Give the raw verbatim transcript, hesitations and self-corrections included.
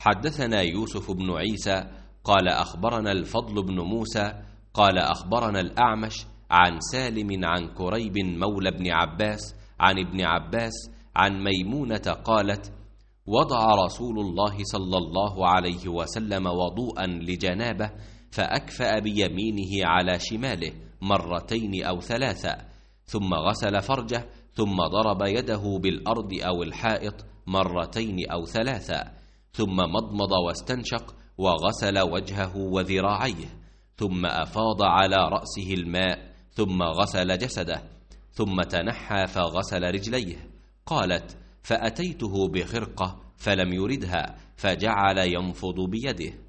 حدثنا يوسف بن عيسى قال أخبرنا الفضل بن موسى قال أخبرنا الأعمش عن سالم عن كريب مولى ابن عباس عن ابن عباس عن ميمونة قالت: وضع رسول الله صلى الله عليه وسلم وضوءا لجنابه فأكفأ بيمينه على شماله مرتين أو ثلاثا، ثم غسل فرجه، ثم ضرب يده بالأرض أو الحائط مرتين أو ثلاثا، ثم مضمض واستنشق وغسل وجهه وذراعيه، ثم أفاض على رأسه الماء، ثم غسل جسده، ثم تنحى فغسل رجليه. قالت: فأتيته بخرقة فلم يردها، فجعل ينفض بيده.